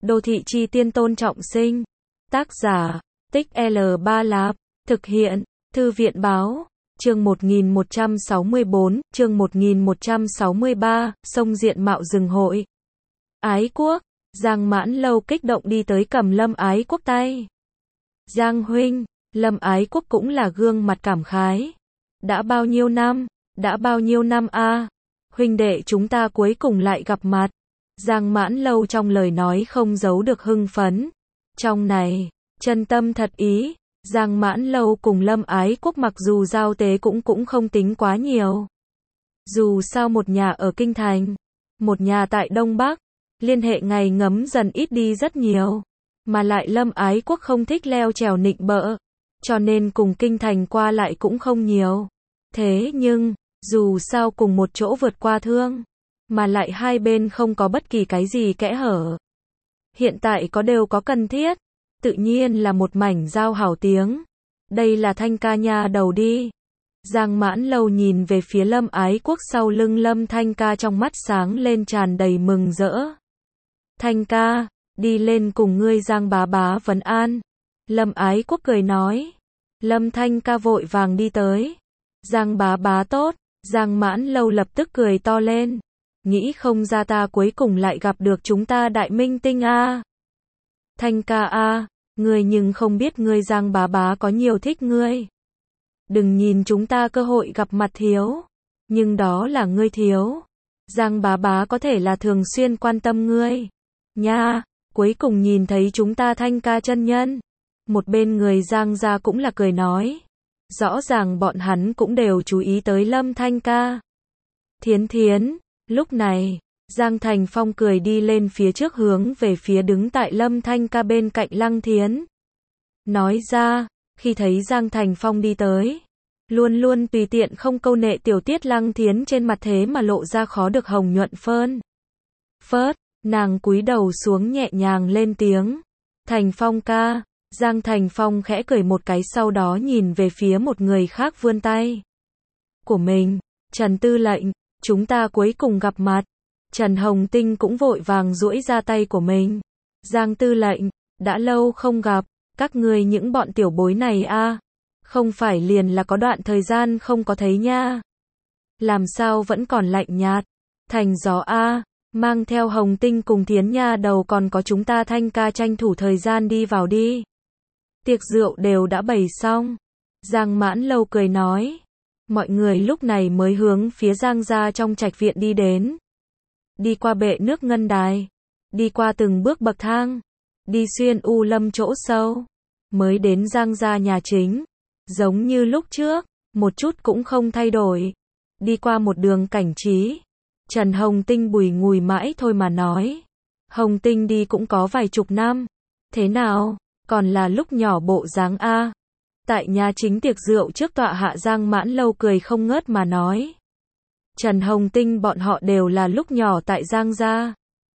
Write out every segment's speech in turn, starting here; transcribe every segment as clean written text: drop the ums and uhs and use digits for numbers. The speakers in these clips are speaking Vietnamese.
Đô thị chi tiên Tôn Trọng Sinh. Tác giả, Tích L3 Lạp. Thực hiện, Thư viện báo. Chương 1164, chương 1163, sông Diện Mạo rừng hội. Ái Quốc, Giang Mãn Lâu kích động đi tới cầm Lâm Ái Quốc tay. Giang huynh, Lâm Ái Quốc cũng là gương mặt cảm khái. Đã bao nhiêu năm a, huynh đệ chúng ta cuối cùng lại gặp mặt. Giang Mãn Lâu trong lời nói không giấu được hưng phấn. Trong này, chân tâm thật ý, Giang Mãn Lâu cùng Lâm Ái Quốc mặc dù giao tế cũng không tính quá nhiều. Dù sao một nhà ở Kinh Thành, một nhà tại Đông Bắc, liên hệ ngày ngấm dần ít đi rất nhiều. Mà lại Lâm Ái Quốc không thích leo trèo nịnh bợ, cho nên cùng Kinh Thành qua lại cũng không nhiều. Thế nhưng, dù sao cùng một chỗ vượt qua thương, mà lại hai bên không có bất kỳ cái gì kẽ hở. Hiện tại đều có cần thiết, tự nhiên là một mảnh giao hảo tiếng. Đây là Thanh ca nha đầu đi. Giang Mãn Lâu nhìn về phía Lâm Ái Quốc sau lưng Lâm Thanh ca trong mắt sáng lên tràn đầy mừng rỡ. Thanh ca, đi lên cùng ngươi Giang bá bá vấn an. Lâm Ái Quốc cười nói. Lâm Thanh ca vội vàng đi tới. Giang bá bá tốt. Giang Mãn Lâu lập tức cười to lên. Nghĩ không ra ta cuối cùng lại gặp được chúng ta đại minh tinh a. Thanh ca a, ngươi nhưng không biết ngươi Giang bá bá có nhiều thích ngươi. Đừng nhìn chúng ta cơ hội gặp mặt thiếu, nhưng đó là ngươi thiếu. Giang bá bá có thể là thường xuyên quan tâm ngươi. Nha, cuối cùng nhìn thấy chúng ta Thanh ca chân nhân. Một bên người Giang gia cũng là cười nói. Rõ ràng bọn hắn cũng đều chú ý tới Lâm Thanh ca. Thiến Thiến, lúc này, Giang Thành Phong cười đi lên phía trước hướng về phía đứng tại Lâm Thanh ca bên cạnh Lăng Thiến. Nói ra, khi thấy Giang Thành Phong đi tới, luôn luôn tùy tiện không câu nệ tiểu tiết Lăng Thiến trên mặt thế mà lộ ra khó được hồng nhuận phơn. Phớt, nàng cúi đầu xuống nhẹ nhàng lên tiếng. Thành Phong ca. Giang Thành Phong khẽ cười một cái sau đó nhìn về phía một người khác vươn tay của mình. Trần tư lệnh, chúng ta cuối cùng gặp mặt. Trần Hồng Tinh cũng vội vàng duỗi ra tay của mình. Giang tư lệnh, đã lâu không gặp, các ngươi những bọn tiểu bối này a, không phải liền là có đoạn thời gian không có thấy nha. Làm sao vẫn còn lạnh nhạt, thành gió a, mang theo Hồng Tinh cùng Thiến nha đầu còn có chúng ta Thanh ca tranh thủ thời gian đi vào đi. Tiệc rượu đều đã bày xong. Giang Mãn Lâu cười nói. Mọi người lúc này mới hướng phía Giang gia trong trạch viện đi đến. Đi qua bệ nước ngân đài. Đi qua từng bước bậc thang. Đi xuyên u lâm chỗ sâu. Mới đến Giang gia nhà chính. Giống như lúc trước, một chút cũng không thay đổi. Đi qua một đường cảnh trí. Trần Hồng Tinh bùi ngùi mãi thôi mà nói. Hồng Tinh đi cũng có vài chục năm. Thế nào? Còn là lúc nhỏ bộ dáng a. Tại nhà chính tiệc rượu trước tọa hạ Giang Mãn Lâu cười không ngớt mà nói. Trần Hồng Tinh bọn họ đều là lúc nhỏ tại Giang gia.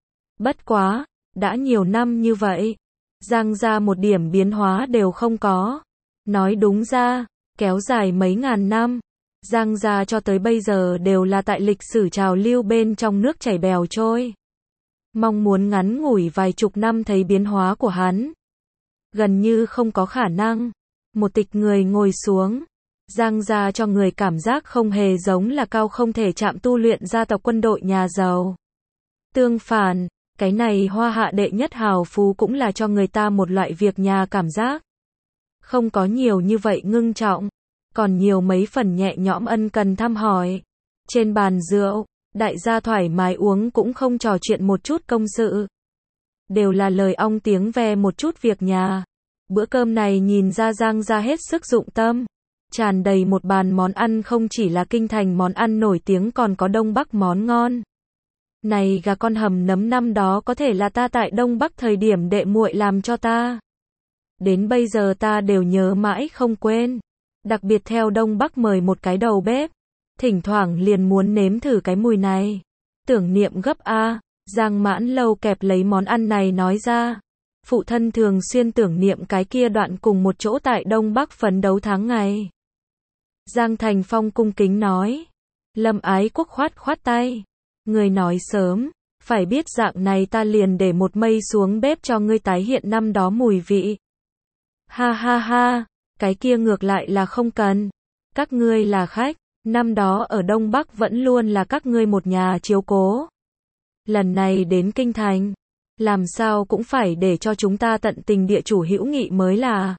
Bất quá, đã nhiều năm như vậy, Giang gia một điểm biến hóa đều không có. Nói đúng ra, kéo dài mấy ngàn năm, Giang gia cho tới bây giờ đều là tại lịch sử trào lưu bên trong nước chảy bèo trôi. Mong muốn ngắn ngủi vài chục năm thấy biến hóa của hắn, gần như không có khả năng. Một tịch người ngồi xuống, Giang gia cho người cảm giác không hề giống là cao không thể chạm tu luyện gia tộc quân đội nhà giàu. Tương phản, cái này hoa hạ đệ nhất hào phú cũng là cho người ta một loại việc nhà cảm giác. Không có nhiều như vậy ngưng trọng, còn nhiều mấy phần nhẹ nhõm ân cần thăm hỏi. Trên bàn rượu, đại gia thoải mái uống cũng không trò chuyện một chút công sự. Đều là lời ong tiếng ve một chút việc nhà. Bữa cơm này nhìn ra Giang gia hết sức dụng tâm. Tràn đầy một bàn món ăn không chỉ là Kinh Thành món ăn nổi tiếng còn có Đông Bắc món ngon. Này gà con hầm nấm năm đó có thể là ta tại Đông Bắc thời điểm đệ muội làm cho ta. Đến bây giờ ta đều nhớ mãi không quên. Đặc biệt theo Đông Bắc mời một cái đầu bếp. Thỉnh thoảng liền muốn nếm thử cái mùi này. Tưởng niệm gấp a. Giang Mãn Lâu kẹp lấy món ăn này nói ra. Phụ thân thường xuyên tưởng niệm cái kia đoạn cùng một chỗ tại Đông Bắc phấn đấu tháng ngày. Giang Thành Phong cung kính nói. Lâm Ái Quốc khoát khoát tay. Người nói sớm, Phải biết dạng này ta liền để một mây xuống bếp cho ngươi tái hiện năm đó mùi vị. Ha ha ha, cái kia ngược lại là không cần. Các ngươi là khách, năm đó ở Đông Bắc vẫn luôn là các ngươi một nhà chiếu cố. Lần này đến Kinh Thành, làm sao cũng phải để cho chúng ta tận tình địa chủ hữu nghị mới là.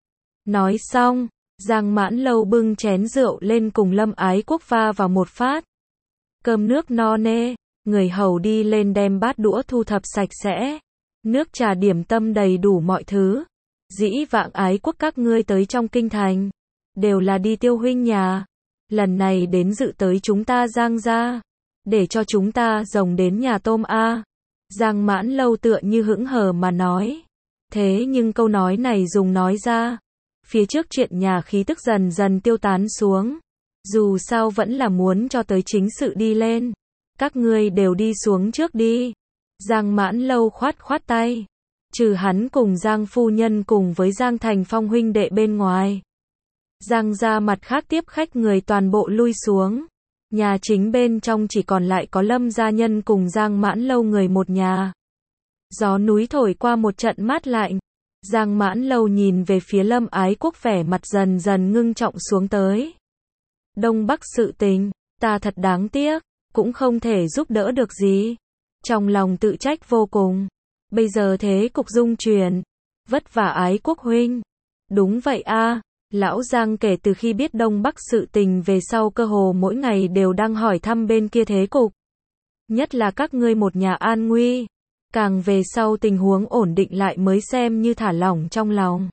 Nói xong, Giang Mãn Lâu bưng chén rượu lên cùng Lâm Ái Quốc va vào một phát. Cơm nước no nê, người hầu đi lên đem bát đũa thu thập sạch sẽ. Nước trà điểm tâm đầy đủ mọi thứ. Dĩ vãng Ái Quốc các ngươi tới trong Kinh Thành, đều là đi Tiêu huynh nhà. Lần này đến dự tới chúng ta Giang gia, để cho chúng ta rồng đến nhà tôm a. Giang Mãn Lâu tựa như hững hờ mà nói. Thế nhưng câu nói này dùng nói ra, phía trước chuyện nhà khí tức dần dần tiêu tán xuống. Dù sao vẫn là muốn cho tới chính sự đi lên. Các ngươi đều đi xuống trước đi. Giang Mãn Lâu khoát khoát tay. Trừ hắn cùng Giang phu nhân cùng với Giang Thành Phong huynh đệ bên ngoài. Giang gia mặt khác tiếp khách người toàn bộ lui xuống. Nhà chính bên trong chỉ còn lại có Lâm gia nhân cùng Giang Mãn Lâu người một nhà. Gió núi thổi qua một trận mát lạnh. Giang Mãn Lâu nhìn về phía Lâm Ái Quốc vẻ mặt dần dần ngưng trọng xuống tới. Đông Bắc sự tình, ta thật đáng tiếc, cũng không thể giúp đỡ được gì. Trong lòng tự trách vô cùng. Bây giờ thế cục dung chuyển. Vất vả Ái Quốc huynh. Đúng vậy a. Lão Giang kể từ khi biết Đông Bắc sự tình về sau cơ hồ mỗi ngày đều đang hỏi thăm bên kia thế cục. Nhất là các ngươi một nhà an nguy. Càng về sau tình huống ổn định lại mới xem như thả lỏng trong lòng.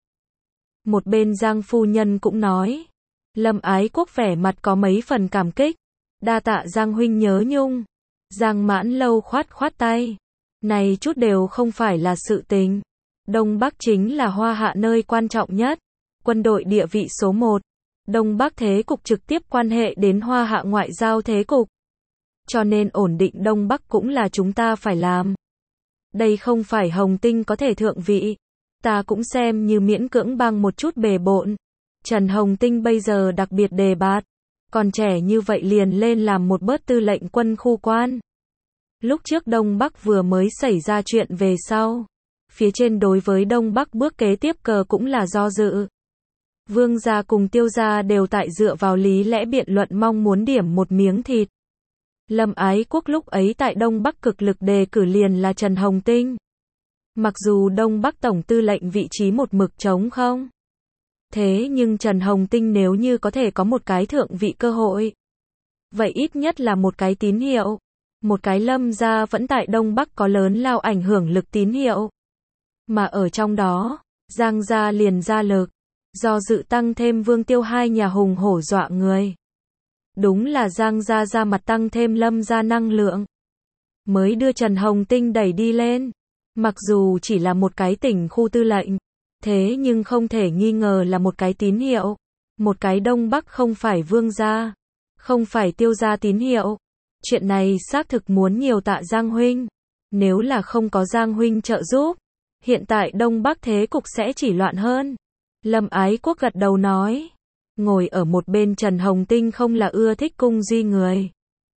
Một bên Giang phu nhân cũng nói. Lâm Ái Quốc vẻ mặt có mấy phần cảm kích. Đa tạ Giang huynh nhớ nhung. Giang Mãn Lâu khoát khoát tay. Này chút đều không phải là sự tình. Đông Bắc chính là Hoa Hạ nơi quan trọng nhất. Quân đội địa vị số 1. Đông Bắc thế cục trực tiếp quan hệ đến Hoa Hạ ngoại giao thế cục. Cho nên ổn định Đông Bắc cũng là chúng ta phải làm. Đây không phải Hồng Tinh có thể thượng vị. Ta cũng xem như miễn cưỡng bằng một chút bề bộn. Trần Hồng Tinh bây giờ đặc biệt đề bạt. Còn trẻ như vậy liền lên làm một bớt tư lệnh quân khu quan. Lúc trước Đông Bắc vừa mới xảy ra chuyện về sau. Phía trên đối với Đông Bắc bước kế tiếp cờ cũng là do dự. Vương gia cùng Tiêu gia đều tại dựa vào lý lẽ biện luận mong muốn điểm một miếng thịt. Lâm Ái Quốc lúc ấy tại Đông Bắc cực lực đề cử liền là Trần Hồng Tinh. Mặc dù Đông Bắc tổng tư lệnh vị trí một mực trống không. Thế nhưng Trần Hồng Tinh nếu như có thể có một cái thượng vị cơ hội. Vậy ít nhất là một cái tín hiệu. Một cái Lâm gia vẫn tại Đông Bắc có lớn lao ảnh hưởng lực tín hiệu. Mà ở trong đó, Giang gia liền ra lực. Do dự tăng thêm Vương Tiêu hai nhà hùng hổ dọa người. Đúng là Giang gia ra mặt tăng thêm Lâm gia năng lượng. Mới đưa Trần Hồng Tinh đẩy đi lên. Mặc dù chỉ là một cái tỉnh khu tư lệnh. Thế nhưng không thể nghi ngờ là một cái tín hiệu. Một cái Đông Bắc không phải Vương gia. Không phải Tiêu gia tín hiệu. Chuyện này xác thực muốn nhiều tạ Giang huynh. Nếu là không có Giang huynh trợ giúp. Hiện tại Đông Bắc thế cục sẽ chỉ loạn hơn. Lâm Ái Quốc gật đầu nói. Ngồi ở một bên Trần Hồng Tinh không là ưa thích cung duy người.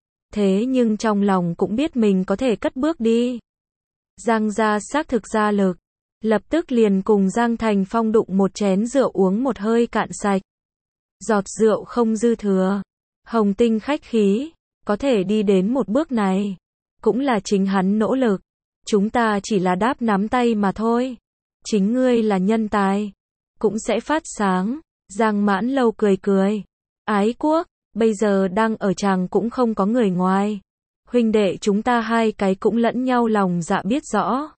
Thế nhưng trong lòng cũng biết mình có thể cất bước đi. Giang gia xác thực ra lực. Lập tức liền cùng Giang Thành Phong đụng một chén rượu uống một hơi cạn sạch. Giọt rượu không dư thừa. Hồng Tinh khách khí. Có thể đi đến một bước này. Cũng là chính hắn nỗ lực. Chúng ta chỉ là đáp nắm tay mà thôi. Chính ngươi là nhân tài. Cũng sẽ phát sáng. Giang Mãn Lâu cười cười. Ái Quốc, bây giờ đang ở tràng cũng không có người ngoài. Huynh đệ chúng ta hai cái cũng lẫn nhau lòng dạ biết rõ.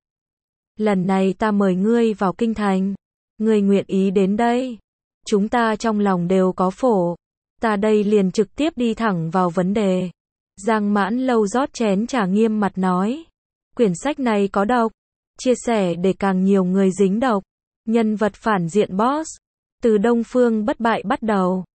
Lần này ta mời ngươi vào kinh thành. Ngươi nguyện ý đến đây. Chúng ta trong lòng đều có phổ. Ta đây liền trực tiếp đi thẳng vào vấn đề. Giang Mãn Lâu rót chén trà nghiêm mặt nói. Quyển sách này có độc. Chia sẻ để càng nhiều người dính độc. Nhân vật phản diện boss. Từ Đông Phương bất bại bắt đầu.